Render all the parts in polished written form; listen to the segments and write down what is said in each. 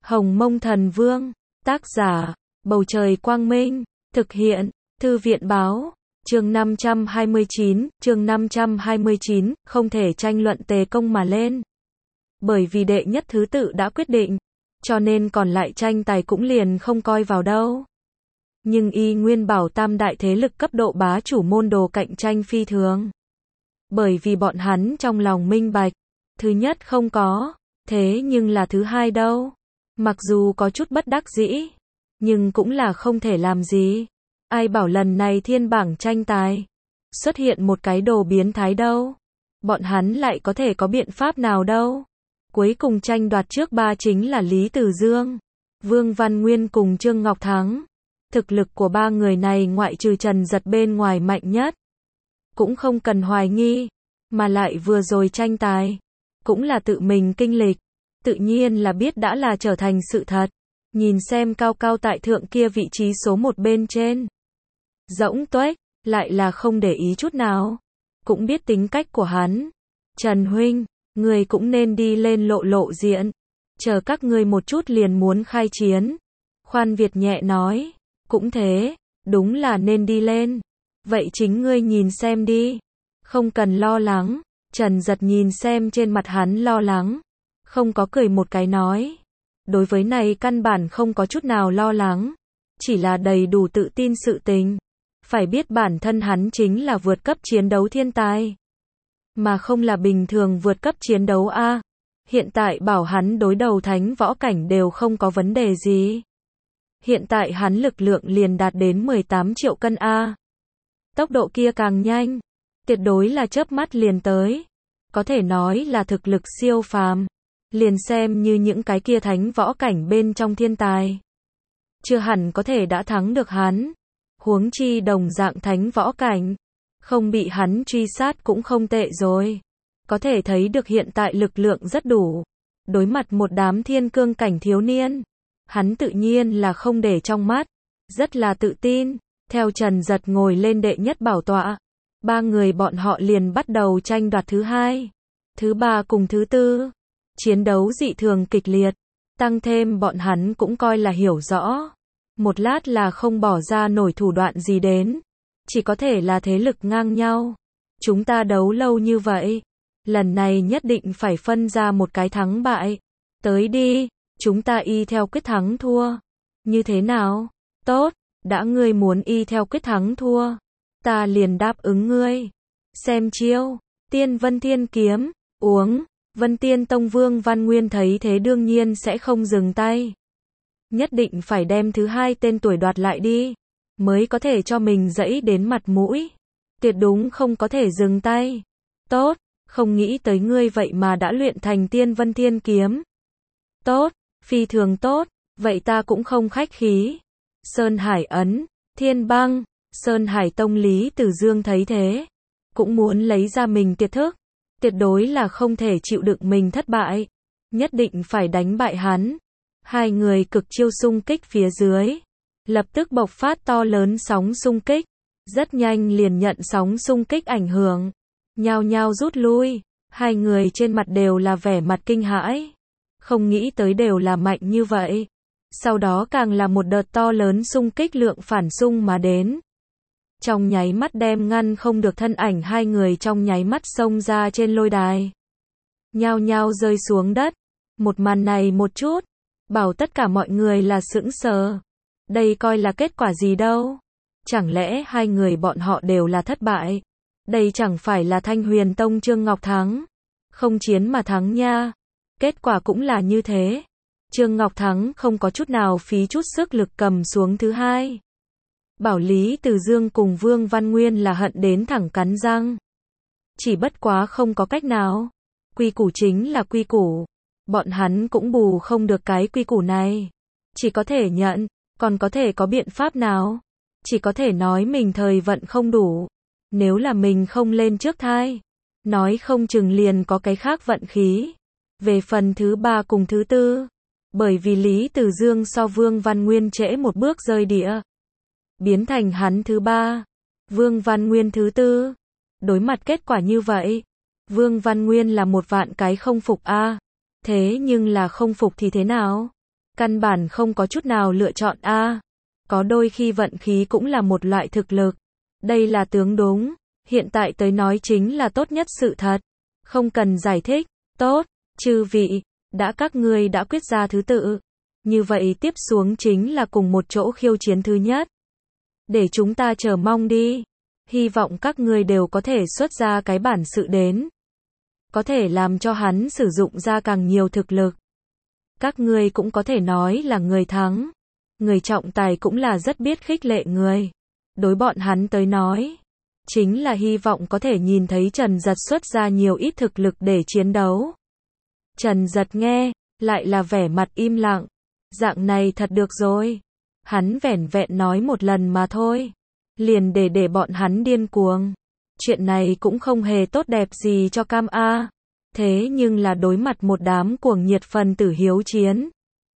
Hồng Mông Thần Vương, tác giả, Bầu Trời Quang Minh, thực hiện, Thư viện Báo, chương 529, không thể tranh luận Tề Công mà lên. Bởi vì đệ nhất thứ tự đã quyết định, cho nên còn lại tranh tài cũng liền không coi vào đâu. Nhưng y nguyên bảo tam đại thế lực cấp độ bá chủ môn đồ cạnh tranh phi thường. Bởi vì bọn hắn trong lòng minh bạch, thứ nhất không có, thế nhưng là thứ hai đâu. Mặc dù có chút bất đắc dĩ, nhưng cũng là không thể làm gì. Ai bảo lần này thiên bảng tranh tài xuất hiện một cái đồ biến thái đâu. Bọn hắn lại có thể có biện pháp nào đâu. Cuối cùng tranh đoạt trước ba chính là Lý Tử Dương, Vương Văn Nguyên cùng Trương Ngọc Thắng. Thực lực của ba người này ngoại trừ Trần Giật bên ngoài mạnh nhất. Cũng không cần hoài nghi, mà lại vừa rồi tranh tài, cũng là tự mình kinh lịch, tự nhiên là biết đã là trở thành sự thật. Nhìn xem cao cao tại thượng kia vị trí số một bên trên. Rỗng tuếch, lại là không để ý chút nào. Cũng biết tính cách của hắn. Trần huynh, người cũng nên đi lên lộ diện. Chờ các ngươi một chút liền muốn khai chiến. Khoan Việt nhẹ nói. Cũng thế, đúng là nên đi lên. Vậy chính ngươi nhìn xem đi. Không cần lo lắng. Trần Giật nhìn xem trên mặt hắn lo lắng. Không có cười một cái nói. Đối với này căn bản không có chút nào lo lắng. Chỉ là đầy đủ tự tin sự tình. Phải biết bản thân hắn chính là vượt cấp chiến đấu thiên tài. Mà không là bình thường vượt cấp chiến đấu A. Hiện tại bảo hắn đối đầu thánh võ cảnh đều không có vấn đề gì. Hiện tại hắn lực lượng liền đạt đến 18 triệu cân A. Tốc độ kia càng nhanh. Tuyệt đối là chớp mắt liền tới. Có thể nói là thực lực siêu phàm. Liền xem như những cái kia thánh võ cảnh bên trong thiên tài. Chưa hẳn có thể đã thắng được hắn. Huống chi đồng dạng thánh võ cảnh. Không bị hắn truy sát cũng không tệ rồi. Có thể thấy được hiện tại lực lượng rất đủ. Đối mặt một đám thiên cương cảnh thiếu niên. Hắn tự nhiên là không để trong mắt. Rất là tự tin. Theo Trần Giật ngồi lên đệ nhất bảo tọa. Ba người bọn họ liền bắt đầu tranh đoạt thứ hai, thứ ba cùng thứ tư. Chiến đấu dị thường kịch liệt. Tăng thêm bọn hắn cũng coi là hiểu rõ. Một lát là không bỏ ra nổi thủ đoạn gì đến. Chỉ có thể là thế lực ngang nhau. Chúng ta đấu lâu như vậy. Lần này nhất định phải phân ra một cái thắng bại. Tới đi, chúng ta y theo quyết thắng thua. Như thế nào? Tốt, đã ngươi muốn y theo quyết thắng thua. Ta liền đáp ứng ngươi. Xem chiêu, Tiên Vân Thiên Kiếm, uống. Vân Tiên Tông Vương Văn Nguyên thấy thế đương nhiên sẽ không dừng tay. Nhất định phải đem thứ hai tên tuổi đoạt lại đi. Mới có thể cho mình dẫy đến mặt mũi. Tuyệt đúng không có thể dừng tay. Tốt, không nghĩ tới ngươi vậy mà đã luyện thành Tiên Vân Thiên Kiếm. Tốt, phi thường tốt, vậy ta cũng không khách khí. Sơn Hải Ấn, Thiên Băng, Sơn Hải Tông Lý Tử Dương thấy thế. Cũng muốn lấy ra mình tuyệt thức. Tuyệt đối là không thể chịu đựng mình thất bại. Nhất định phải đánh bại hắn. Hai người cực chiêu xung kích phía dưới. Lập tức bộc phát to lớn sóng xung kích. Rất nhanh liền nhận sóng xung kích ảnh hưởng. Nhao nhao rút lui. Hai người trên mặt đều là vẻ mặt kinh hãi. Không nghĩ tới đều là mạnh như vậy. Sau đó càng là một đợt to lớn xung kích lượng phản xung mà đến. Trong nháy mắt đem ngăn không được thân ảnh hai người trong nháy mắt xông ra trên lôi đài. Nhao nhao rơi xuống đất. Một màn này một chút. Bảo tất cả mọi người là sững sờ. Đây coi là kết quả gì đâu. Chẳng lẽ hai người bọn họ đều là thất bại. Đây chẳng phải là Thanh Huyền Tông Trương Ngọc Thắng. Không chiến mà thắng nha. Kết quả cũng là như thế. Trương Ngọc Thắng không có chút nào phí chút sức lực cầm xuống thứ hai. Bảo Lý Tử Dương cùng Vương Văn Nguyên là hận đến thẳng cắn răng. Chỉ bất quá không có cách nào. Quy củ chính là quy củ. Bọn hắn cũng bù không được cái quy củ này. Chỉ có thể nhận, còn có thể có biện pháp nào? Chỉ có thể nói mình thời vận không đủ. Nếu là mình không lên trước thai, nói không chừng liền có cái khác vận khí. Về phần thứ ba cùng thứ tư, bởi vì Lý Tử Dương so Vương Văn Nguyên trễ một bước rơi địa. Biến thành hắn thứ ba, Vương Văn Nguyên thứ tư. Đối mặt kết quả như vậy, Vương Văn Nguyên là một vạn cái không phục a. Thế nhưng là không phục thì thế nào? Căn bản không có chút nào lựa chọn a. Có đôi khi vận khí cũng là một loại thực lực. Đây là tướng đúng, hiện tại tới nói chính là tốt nhất sự thật. Không cần giải thích, tốt, chư vị, các ngươi đã quyết ra thứ tự. Như vậy tiếp xuống chính là cùng một chỗ khiêu chiến thứ nhất. Để chúng ta chờ mong đi. Hy vọng các ngươi đều có thể xuất ra cái bản sự đến. Có thể làm cho hắn sử dụng ra càng nhiều thực lực. Các ngươi cũng có thể nói là người thắng. Người trọng tài cũng là rất biết khích lệ người. Đối bọn hắn tới nói, chính là hy vọng có thể nhìn thấy Trần Giật xuất ra nhiều ít thực lực để chiến đấu. Trần Giật nghe, lại là vẻ mặt im lặng. Dạng này thật được rồi. Hắn vẻn vẹn nói một lần mà thôi. Liền để bọn hắn điên cuồng. Chuyện này cũng không hề tốt đẹp gì cho Cam A. Thế nhưng là đối mặt một đám cuồng nhiệt phần tử hiếu chiến.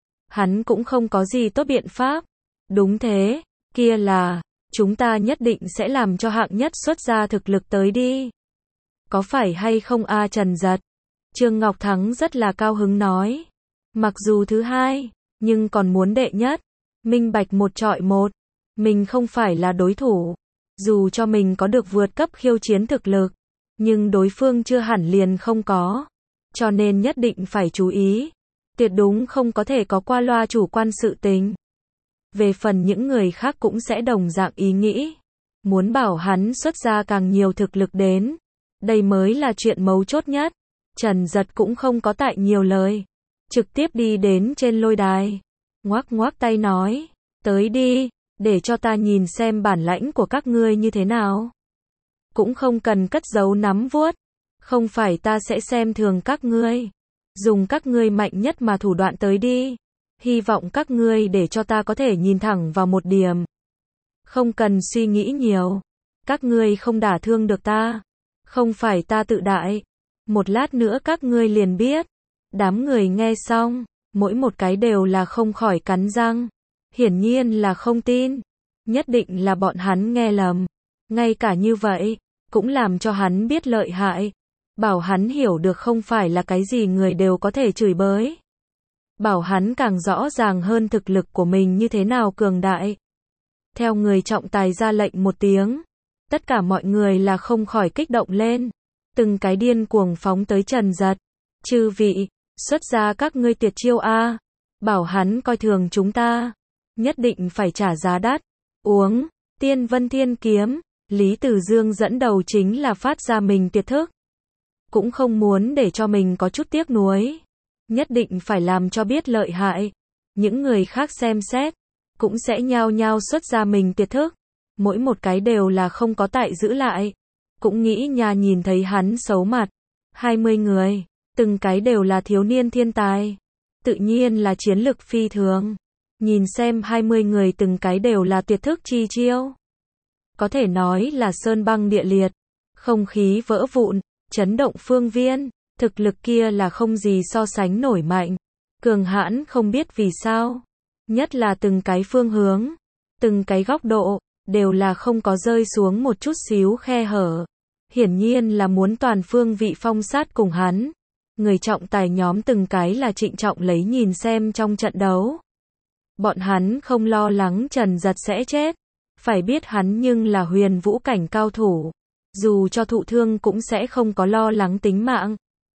Hắn cũng không có gì tốt biện pháp. Đúng thế, kia là, chúng ta nhất định sẽ làm cho hạng nhất xuất ra thực lực tới đi. Có phải hay không a Trần Giật? Trương Ngọc Thắng rất là cao hứng nói. Mặc dù thứ hai, nhưng còn muốn đệ nhất. Minh bạch một trọi một. Mình không phải là đối thủ. Dù cho mình có được vượt cấp khiêu chiến thực lực. Nhưng đối phương chưa hẳn liền không có. Cho nên nhất định phải chú ý. Tuyệt đúng không có thể có qua loa chủ quan sự tình. Về phần những người khác cũng sẽ đồng dạng ý nghĩ. Muốn bảo hắn xuất ra càng nhiều thực lực đến. Đây mới là chuyện mấu chốt nhất. Trần Giật cũng không có tại nhiều lời. Trực tiếp đi đến trên lôi đài. Ngoác ngoác tay nói. Tới đi, để cho ta nhìn xem bản lãnh của các ngươi như thế nào. Cũng không cần cất giấu nắm vuốt. Không phải ta sẽ xem thường các ngươi. Dùng các ngươi mạnh nhất mà thủ đoạn tới đi. Hy vọng các ngươi để cho ta có thể nhìn thẳng vào một điểm. Không cần suy nghĩ nhiều. Các ngươi không đả thương được ta. Không phải ta tự đại. Một lát nữa các ngươi liền biết. Đám người nghe xong, mỗi một cái đều là không khỏi cắn răng. Hiển nhiên là không tin. Nhất định là bọn hắn nghe lầm. Ngay cả như vậy, cũng làm cho hắn biết lợi hại. Bảo hắn hiểu được không phải là cái gì người đều có thể chửi bới. Bảo hắn càng rõ ràng hơn thực lực của mình như thế nào cường đại. Theo người trọng tài ra lệnh một tiếng. Tất cả mọi người là không khỏi kích động lên. Từng cái điên cuồng phóng tới Trần Giật. Chư vị, xuất ra các ngươi tuyệt chiêu a. Bảo hắn coi thường chúng ta. Nhất định phải trả giá đắt. Uống, Tiên Vân Thiên Kiếm. Lý Tử Dương dẫn đầu chính là phát ra mình tuyệt thức. Cũng không muốn để cho mình có chút tiếc nuối. Nhất định phải làm cho biết lợi hại. Những người khác xem xét, cũng sẽ nhao nhao xuất ra mình tuyệt thức. Mỗi một cái đều là không có tại giữ lại. Cũng nghĩ nhà nhìn thấy hắn xấu mặt. 20 người, từng cái đều là thiếu niên thiên tài. Tự nhiên là chiến lực phi thường. Nhìn xem 20 người từng cái đều là tuyệt thức chi chiêu. Có thể nói là sơn băng địa liệt. Không khí vỡ vụn, chấn động phương viên. Thực lực kia là không gì so sánh nổi mạnh. Cường hãn không biết vì sao. Nhất là từng cái phương hướng, từng cái góc độ, đều là không có rơi xuống một chút xíu khe hở. Hiển nhiên là muốn toàn phương vị phong sát cùng hắn. Người trọng tài nhóm từng cái là trịnh trọng lấy nhìn xem trong trận đấu. Bọn hắn không lo lắng Trần Giật sẽ chết. Phải biết hắn nhưng là huyền vũ cảnh cao thủ. Dù cho thụ thương cũng sẽ không có lo lắng tính mạng.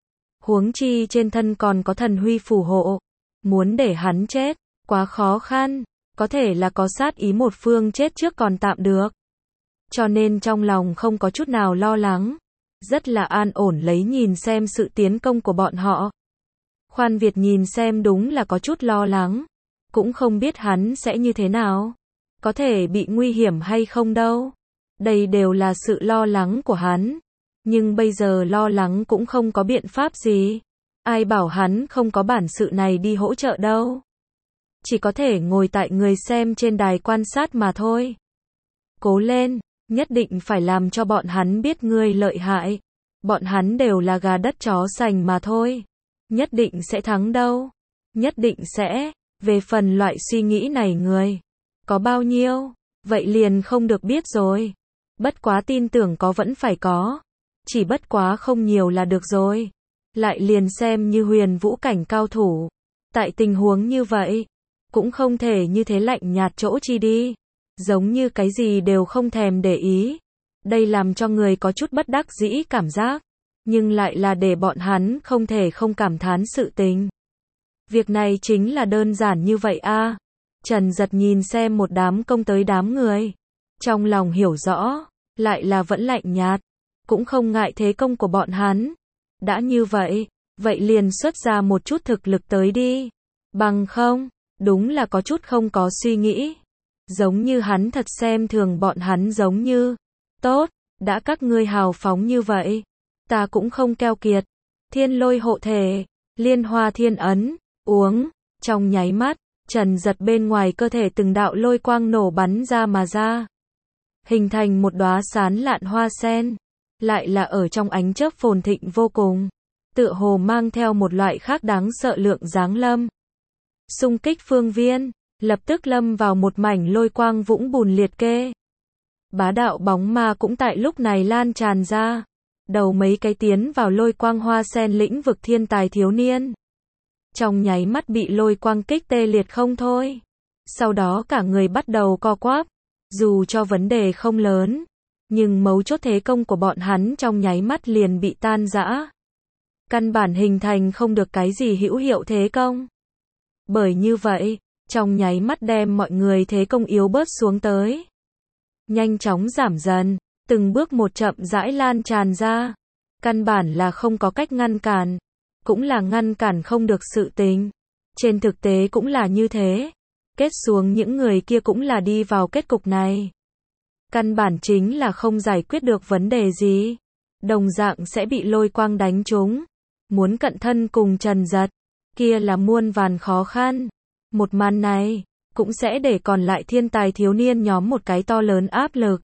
Huống chi trên thân còn có thần huy phù hộ. Muốn để hắn chết, quá khó khăn. Có thể là có sát ý một phương chết trước còn tạm được. Cho nên trong lòng không có chút nào lo lắng. Rất là an ổn lấy nhìn xem sự tiến công của bọn họ. Khoan Việt nhìn xem đúng là có chút lo lắng. Cũng không biết hắn sẽ như thế nào. Có thể bị nguy hiểm hay không đâu. Đây đều là sự lo lắng của hắn. Nhưng bây giờ lo lắng cũng không có biện pháp gì. Ai bảo hắn không có bản sự này đi hỗ trợ đâu. Chỉ có thể ngồi tại người xem trên đài quan sát mà thôi. Cố lên, nhất định phải làm cho bọn hắn biết ngươi lợi hại. Bọn hắn đều là gà đất chó sành mà thôi. Nhất định sẽ thắng đâu. Nhất định sẽ. Về phần loại suy nghĩ này người có bao nhiêu, vậy liền không được biết rồi. Bất quá tin tưởng có vẫn phải có. Chỉ bất quá không nhiều là được rồi. Lại liền xem như huyền vũ cảnh cao thủ. Tại tình huống như vậy, cũng không thể như thế lạnh nhạt chỗ chi đi. Giống như cái gì đều không thèm để ý. Đây làm cho người có chút bất đắc dĩ cảm giác. Nhưng lại là để bọn hắn không thể không cảm thán sự tình. Việc này chính là đơn giản như vậy a. Trần Giật nhìn xem một đám công tới đám người. Trong lòng hiểu rõ, lại là vẫn lạnh nhạt. Cũng không ngại thế công của bọn hắn. Đã như vậy, vậy liền xuất ra một chút thực lực tới đi. Bằng không, đúng là có chút không có suy nghĩ. Giống như hắn thật xem thường bọn hắn giống như. Tốt, đã các ngươi hào phóng như vậy. Ta cũng không keo kiệt. Thiên lôi hộ thể, liên hoa thiên ấn, uống. Trong nháy mắt, Trần Giật bên ngoài cơ thể từng đạo lôi quang nổ bắn ra mà ra. Hình thành một đóa sán lạn hoa sen. Lại là ở trong ánh chớp phồn thịnh vô cùng. Tựa hồ mang theo một loại khác đáng sợ lượng giáng lâm. Xung kích phương viên, lập tức lâm vào một mảnh lôi quang vũng bùn liệt kê. Bá đạo bóng ma cũng tại lúc này lan tràn ra. Đầu mấy cái tiến vào lôi quang hoa sen lĩnh vực thiên tài thiếu niên. Trong nháy mắt bị lôi quang kích tê liệt không thôi. Sau đó cả người bắt đầu co quắp. Dù cho vấn đề không lớn, nhưng mấu chốt thế công của bọn hắn trong nháy mắt liền bị tan rã. Căn bản hình thành không được cái gì hữu hiệu thế công. Bởi như vậy, trong nháy mắt đem mọi người thế công yếu bớt xuống tới. Nhanh chóng giảm dần, từng bước một chậm rãi lan tràn ra. Căn bản là không có cách ngăn cản. Cũng là ngăn cản không được sự tình. Trên thực tế cũng là như thế. Kết xuống những người kia cũng là đi vào kết cục này. Căn bản chính là không giải quyết được vấn đề gì. Đồng dạng sẽ bị lôi quang đánh trúng. Muốn cận thân cùng Trần Giật, kia là muôn vàn khó khăn. Một màn này, cũng sẽ để còn lại thiên tài thiếu niên nhóm một cái to lớn áp lực.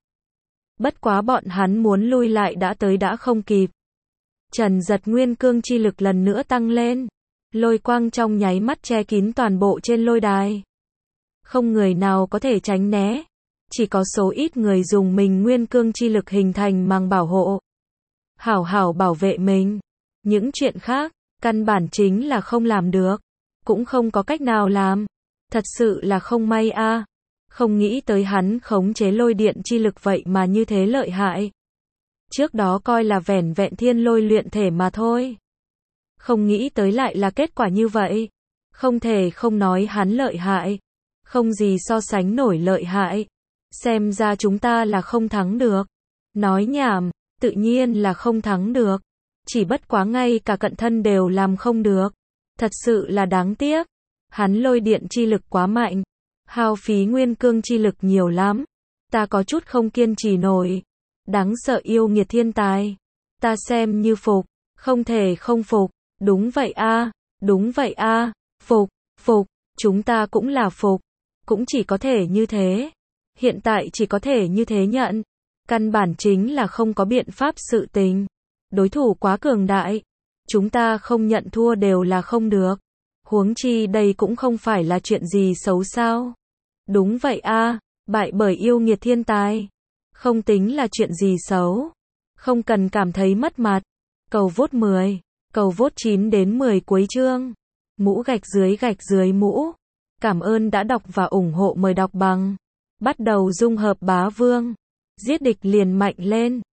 Bất quá bọn hắn muốn lui lại đã tới đã không kịp. Trần Giật nguyên cương chi lực lần nữa tăng lên. Lôi quang trong nháy mắt che kín toàn bộ trên lôi đài. Không người nào có thể tránh né. Chỉ có số ít người dùng mình nguyên cương chi lực hình thành màng bảo hộ. Hảo hảo bảo vệ mình. Những chuyện khác, căn bản chính là không làm được. Cũng không có cách nào làm. Thật sự là không may a. Không nghĩ tới hắn khống chế lôi điện chi lực vậy mà như thế lợi hại. Trước đó coi là vẻn vẹn thiên lôi luyện thể mà thôi. Không nghĩ tới lại là kết quả như vậy. Không thể không nói hắn lợi hại. Không gì so sánh nổi lợi hại. Xem ra chúng ta là không thắng được. Nói nhảm, tự nhiên là không thắng được. Chỉ bất quá ngay cả cận thân đều làm không được. Thật sự là đáng tiếc. Hắn lôi điện chi lực quá mạnh. Hao phí nguyên cương chi lực nhiều lắm. Ta có chút không kiên trì nổi. Đáng sợ yêu nghiệt thiên tài. Ta xem như phục. Không thể không phục. Đúng vậy a, đúng vậy a. Phục, phục. Chúng ta cũng là phục. Cũng chỉ có thể như thế. Hiện tại chỉ có thể như thế nhận. Căn bản chính là không có biện pháp sự tình. Đối thủ quá cường đại. Chúng ta không nhận thua đều là không được. Huống chi đây cũng không phải là chuyện gì xấu sao. Đúng vậy a, bại bởi yêu nghiệt thiên tài. Không tính là chuyện gì xấu. Không cần cảm thấy mất mặt. Cầu vote 10. Cầu vote 9 đến 10 cuối chương. Mũ gạch dưới mũ. Cảm ơn đã đọc và ủng hộ, mời đọc bằng. Bắt đầu dung hợp bá vương. Giết địch liền mạnh lên.